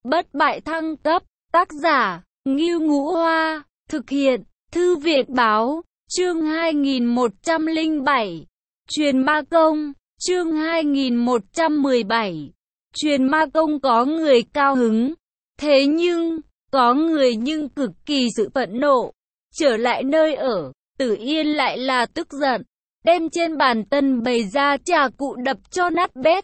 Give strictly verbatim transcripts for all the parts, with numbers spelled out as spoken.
bất bại thăng cấp, tác giả, Ngưu Ngũ Hoa, thực hiện, Thư viện Báo, chương hai nghìn một trăm lẻ bảy, truyền ma công, chương hai nghìn một trăm mười bảy, truyền ma công. Có người cao hứng, thế nhưng, có người nhưng cực kỳ sự phẫn nộ. Trở lại nơi ở, Tử Yên lại là tức giận, đem trên bàn tân bày ra trà cụ đập cho nát bét.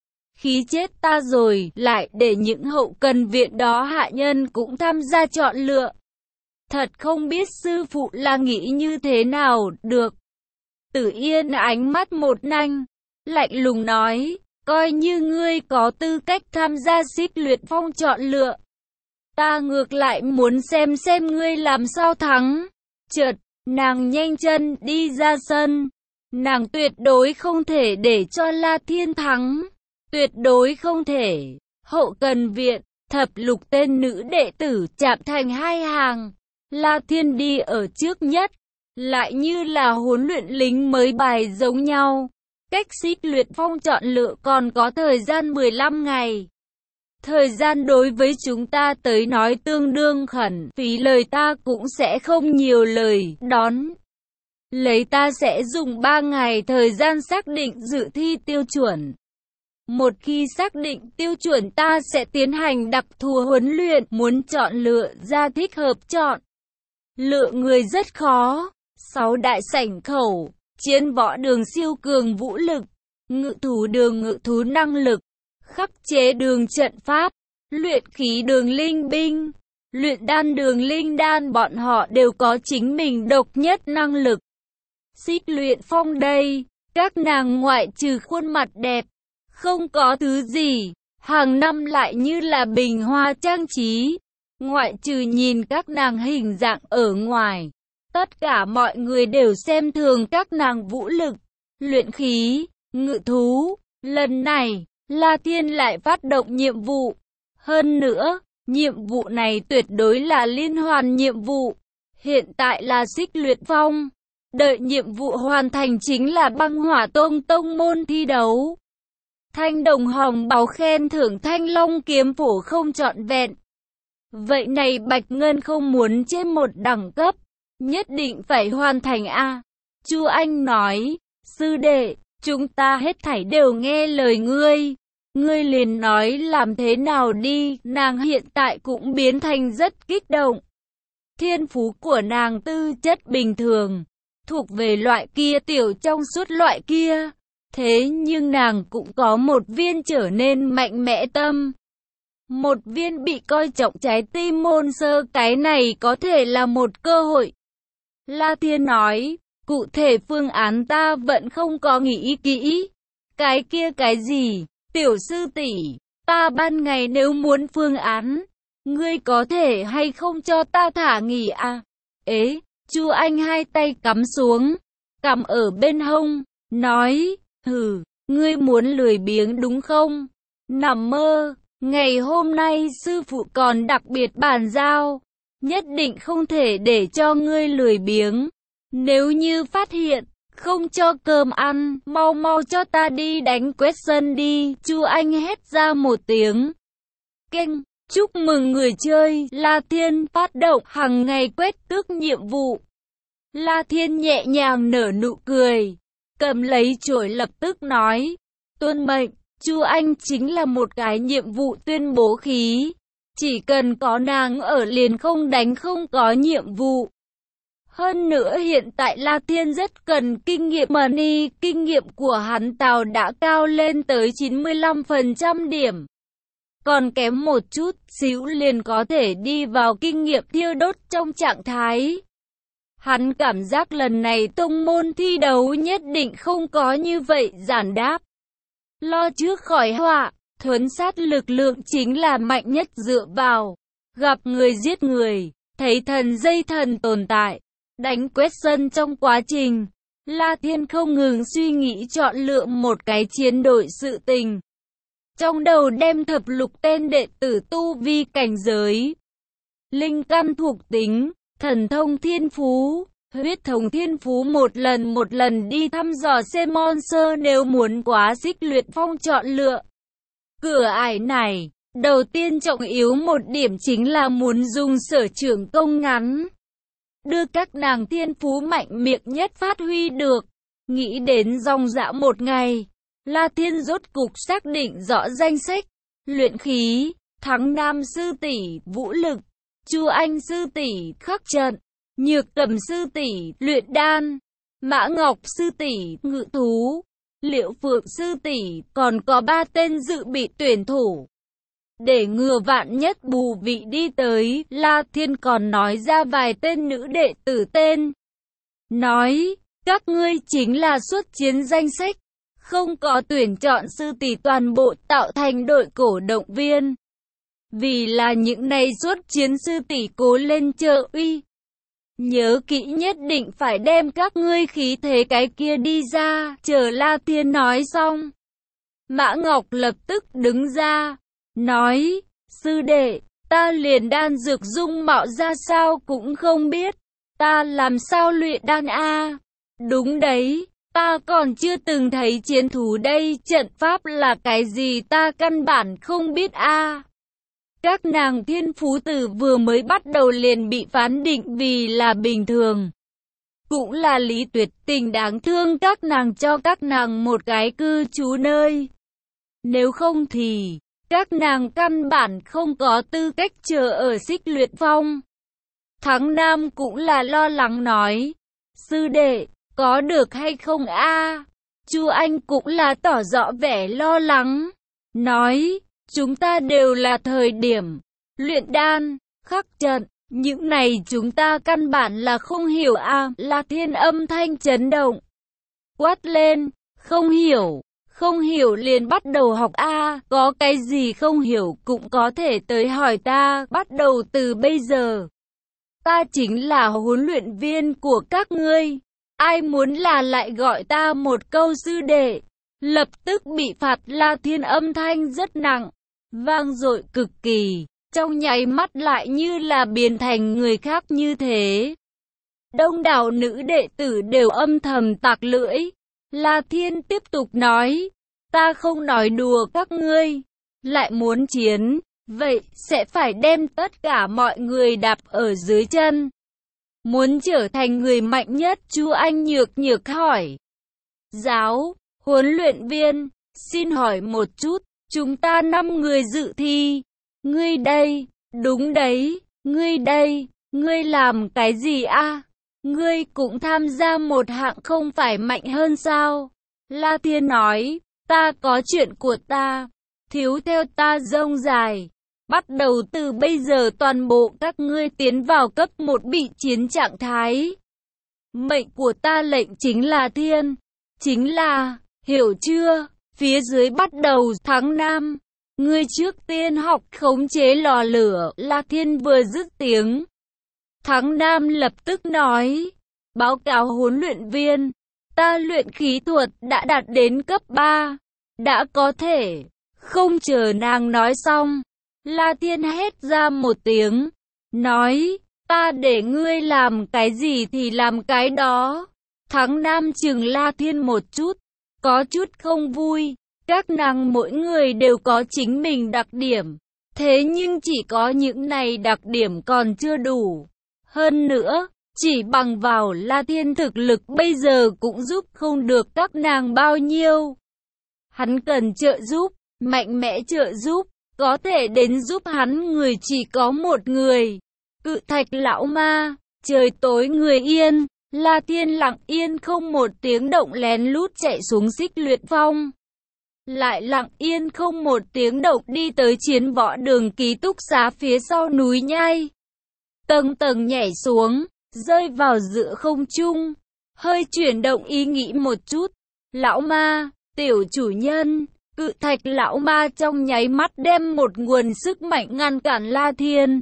Khí chết ta rồi, lại để những hậu cần viện đó hạ nhân cũng tham gia chọn lựa. Thật không biết sư phụ là nghĩ như thế nào được. Tử Yên ánh mắt một nanh, lạnh lùng nói, coi như ngươi có tư cách tham gia Xích Luyện Phong chọn lựa. Ta ngược lại muốn xem xem ngươi làm sao thắng. Chợt, nàng nhanh chân đi ra sân. Nàng tuyệt đối không thể để cho La Thiên thắng. Tuyệt đối không thể. Hậu cần viện, thập lục tên nữ đệ tử chạm thành hai hàng. La Thiên đi ở trước nhất, lại như là huấn luyện lính mới bài giống nhau. Cách Xích Luyện Phong chọn lựa còn có thời gian mười lăm ngày. Thời gian đối với chúng ta tới nói tương đương khẩn, phí lời ta cũng sẽ không nhiều lời, đón. Lấy ta sẽ dùng ba ngày thời gian xác định dự thi tiêu chuẩn. Một khi xác định tiêu chuẩn ta sẽ tiến hành đặc thù huấn luyện, muốn chọn lựa ra thích hợp chọn. Lựa người rất khó. Sáu đại sảnh khẩu, chiến võ đường siêu cường vũ lực, ngự thú đường ngự thú năng lực, khắc chế đường trận pháp, luyện khí đường linh binh, luyện đan đường linh đan, bọn họ đều có chính mình độc nhất năng lực. Xích Luyện Phong đây, các nàng ngoại trừ khuôn mặt đẹp, không có thứ gì, hàng năm lại như là bình hoa trang trí. Ngoại trừ nhìn các nàng hình dạng ở ngoài, tất cả mọi người đều xem thường các nàng vũ lực, luyện khí, ngự thú. Lần này, La Thiên lại phát động nhiệm vụ. Hơn nữa, nhiệm vụ này tuyệt đối là liên hoàn nhiệm vụ. Hiện tại là Xích Luyện Phong. Đợi nhiệm vụ hoàn thành chính là Băng Hỏa Tông tông môn thi đấu. Thanh đồng hồng báu khen thưởng Thanh Long kiếm phổ không trọn vẹn. Vậy này Bạch Ngân không muốn trên một đẳng cấp, nhất định phải hoàn thành a. Chu Anh nói, sư đệ, chúng ta hết thảy đều nghe lời ngươi. Ngươi liền nói làm thế nào đi. Nàng hiện tại cũng biến thành rất kích động. Thiên phú của nàng tư chất bình thường, thuộc về loại kia tiểu trong suốt loại kia. Thế nhưng nàng cũng có một viên trở nên mạnh mẽ tâm. Một viên bị coi trọng trái tim môn sơ, cái này có thể là một cơ hội. La Thiên nói, cụ thể phương án ta vẫn không có nghĩ kỹ. Cái kia cái gì, tiểu sư tỷ, ta ban ngày nếu muốn phương án, ngươi có thể hay không cho ta thả nghỉ à? Ế, Chu Anh hai tay cắm xuống, cắm ở bên hông, nói, hừ, ngươi muốn lười biếng đúng không? Nằm mơ. Ngày hôm nay sư phụ còn đặc biệt bàn giao, nhất định không thể để cho ngươi lười biếng. Nếu như phát hiện, không cho cơm ăn, mau mau cho ta đi đánh quét sân đi. Chu Anh hét ra một tiếng. Kênh, chúc mừng người chơi, La Thiên phát động hàng ngày quét tước nhiệm vụ. La Thiên nhẹ nhàng nở nụ cười, cầm lấy chổi lập tức nói, tuân mệnh. Chu Anh chính là một cái nhiệm vụ tuyên bố khí. Chỉ cần có nàng ở liền không đánh không có nhiệm vụ. Hơn nữa hiện tại La Thiên rất cần kinh nghiệm money. Kinh nghiệm của hắn Tào đã cao lên tới chín mươi lăm phần trăm điểm. Còn kém một chút xíu liền có thể đi vào kinh nghiệm thiêu đốt trong trạng thái. Hắn cảm giác lần này tông môn thi đấu nhất định không có như vậy giản đáp. Lo trước khỏi họa, thuấn sát lực lượng chính là mạnh nhất dựa vào. Gặp người giết người, thấy thần dây thần tồn tại. Đánh quét sân trong quá trình, La Thiên không ngừng suy nghĩ chọn lựa một cái chiến đội sự tình. Trong đầu đem thập lục tên đệ tử tu vi cảnh giới, linh căn thuộc tính, thần thông thiên phú, huyết thống thiên phú một lần một lần đi thăm dò xem monster nếu muốn quá Xích Luyện Phong chọn lựa. Cửa ải này, Đầu tiên trọng yếu một điểm chính là muốn dùng sở trường công ngắn, đưa các nàng thiên phú mạnh miệng nhất phát huy được. Nghĩ đến dòng dã một ngày, La Thiên rốt cục xác định rõ danh sách: luyện khí, Thắng Nam sư tỷ vũ lực, Chu Anh sư tỷ khắc trận, Nhược Cầm sư tỷ luyện đan, Mã Ngọc sư tỷ ngự thú, Liệu Phượng sư tỷ, còn có ba tên dự bị tuyển thủ. Để ngừa vạn nhất bù vị đi tới, La Thiên còn nói ra vài tên nữ đệ tử tên. Nói, các ngươi chính là xuất chiến danh sách, không có tuyển chọn sư tỷ toàn bộ tạo thành đội cổ động viên. Vì là những này xuất chiến sư tỷ cố lên trợ uy. Nhớ kỹ nhất định phải đem các ngươi khí thế cái kia đi ra. Chờ La Thiên nói xong, Mã Ngọc lập tức đứng ra, nói, sư đệ, ta liền đan dược dung mạo ra sao cũng không biết, ta làm sao luyện đan a? Đúng đấy, ta còn chưa từng thấy chiến thú đây, trận pháp là cái gì ta căn bản không biết a. Các nàng thiên phú từ vừa mới bắt đầu liền bị phán định vì là bình thường. Cũng là Lý Tuyệt Tình đáng thương các nàng cho các nàng một cái cư trú nơi. Nếu không thì, các nàng căn bản không có tư cách chờ ở Xích Luyện Phong. Thắng Nam cũng là lo lắng nói, sư đệ, có được hay không a? Chu Anh cũng là tỏ rõ vẻ lo lắng, nói, chúng ta đều là thời điểm luyện đan, khắc trận, những này chúng ta căn bản là không hiểu a. La Thiên âm thanh chấn động, quát lên, không hiểu, không hiểu liền bắt đầu học a, có cái gì không hiểu cũng có thể tới hỏi ta, bắt đầu từ bây giờ. Ta chính là huấn luyện viên của các ngươi, ai muốn là lại gọi ta một câu sư đệ, lập tức bị phạt. La Thiên âm thanh rất nặng, vang dội cực kỳ, trong nháy mắt lại như là biến thành người khác như thế. Đông đảo nữ đệ tử đều âm thầm tạc lưỡi. La Thiên tiếp tục nói, ta không nói đùa các ngươi, lại muốn chiến, vậy sẽ phải đem tất cả mọi người đạp ở dưới chân. Muốn trở thành người mạnh nhất, Chu Anh nhược nhược hỏi. Giáo, huấn luyện viên, xin hỏi một chút, chúng ta năm người dự thi, ngươi đây, đúng đấy, ngươi đây, ngươi làm cái gì a? Ngươi cũng tham gia một hạng không phải mạnh hơn sao? La Thiên nói, ta có chuyện của ta, thiếu theo ta rông dài. Bắt đầu từ bây giờ toàn bộ các ngươi tiến vào cấp một bị chiến trạng thái. Mệnh của ta lệnh chính là thiên, chính là, hiểu chưa? Phía dưới bắt đầu Thắng Nam. Ngươi trước tiên học khống chế lò lửa. La Thiên vừa dứt tiếng, Thắng Nam lập tức nói, báo cáo huấn luyện viên, ta luyện khí thuật đã đạt đến cấp ba, đã có thể. Không chờ nàng nói xong, La Thiên hét ra một tiếng, nói, ta để ngươi làm cái gì thì làm cái đó. Thắng Nam chừng La Thiên một chút, có chút không vui. Các nàng mỗi người đều có chính mình đặc điểm, thế nhưng chỉ có những này đặc điểm còn chưa đủ. Hơn nữa, chỉ bằng vào La Thiên thực lực bây giờ cũng giúp không được các nàng bao nhiêu. Hắn cần trợ giúp, mạnh mẽ trợ giúp, có thể đến giúp hắn người chỉ có một người. Cự Thạch lão ma, trời tối người yên. La Thiên lặng yên không một tiếng động lén lút chạy xuống Xích Luyện Phong. Lại lặng yên không một tiếng động đi tới chiến võ đường ký túc xá phía sau núi nhai. Tầng tầng nhảy xuống, rơi vào giữa không trung, hơi chuyển động ý nghĩ một chút. Lão ma, tiểu chủ nhân, Cự Thạch lão ma trong nháy mắt đem một nguồn sức mạnh ngăn cản La Thiên,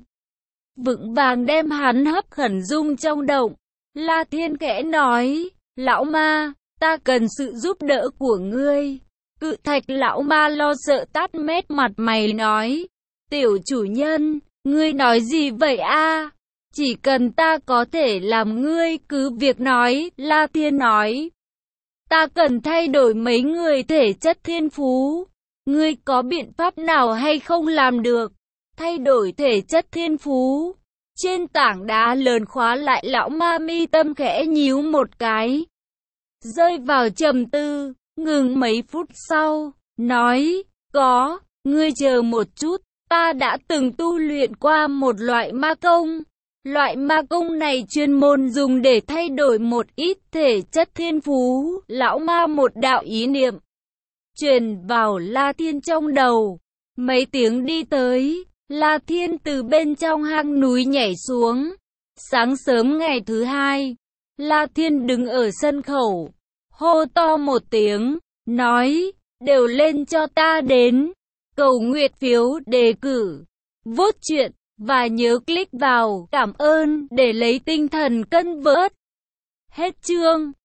vững vàng đem hắn hấp khẩn dung trong động. La Thiên khẽ nói, lão ma, ta cần sự giúp đỡ của ngươi. Cự Thạch lão ma lo sợ tát mét mặt mày nói, tiểu chủ nhân, ngươi nói gì vậy a? Chỉ cần ta có thể làm ngươi cứ việc nói. La Thiên nói, ta cần thay đổi mấy người thể chất thiên phú, Ngươi có biện pháp nào hay không làm được? Thay đổi thể chất thiên phú. Trên tảng đá lớn khóa lại, lão ma mi tâm khẽ nhíu một cái. Rơi vào trầm tư, ngừng mấy phút sau, nói, có, ngươi chờ một chút, ta đã từng tu luyện qua một loại ma công. Loại ma công này chuyên môn dùng để thay đổi một ít thể chất thiên phú. Lão ma một đạo ý niệm truyền vào La Thiên trong đầu. Mấy tiếng đi tới, La Thiên từ bên trong hang núi nhảy xuống. Sáng sớm ngày thứ hai, La Thiên đứng ở sân khẩu, hô to một tiếng, nói, đều lên cho ta đến. Cầu nguyện phiếu đề cử, vote chuyện, và nhớ click vào cảm ơn để lấy tinh thần cân bớt. Hết chương.